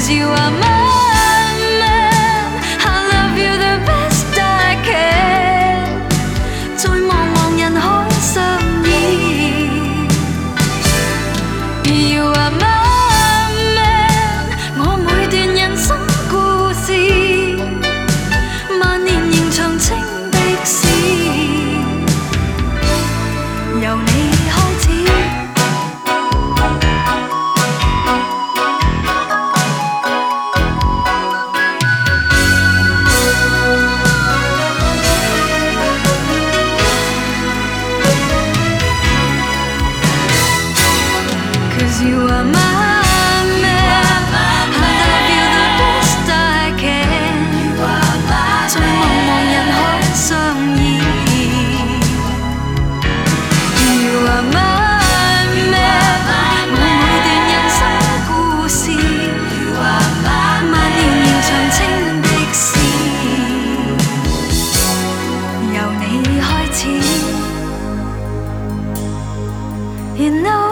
'Cause you are my man, I love you the best I can。 在茫茫人海相依 You are my man， 我每段人生故事，萬年仍長青的事，由你開始。'Cause you are my man, I love you the best I can。 在茫茫人海相依 You are my man， 我每段人生故事，萬年仍長青的事，由你開始。You know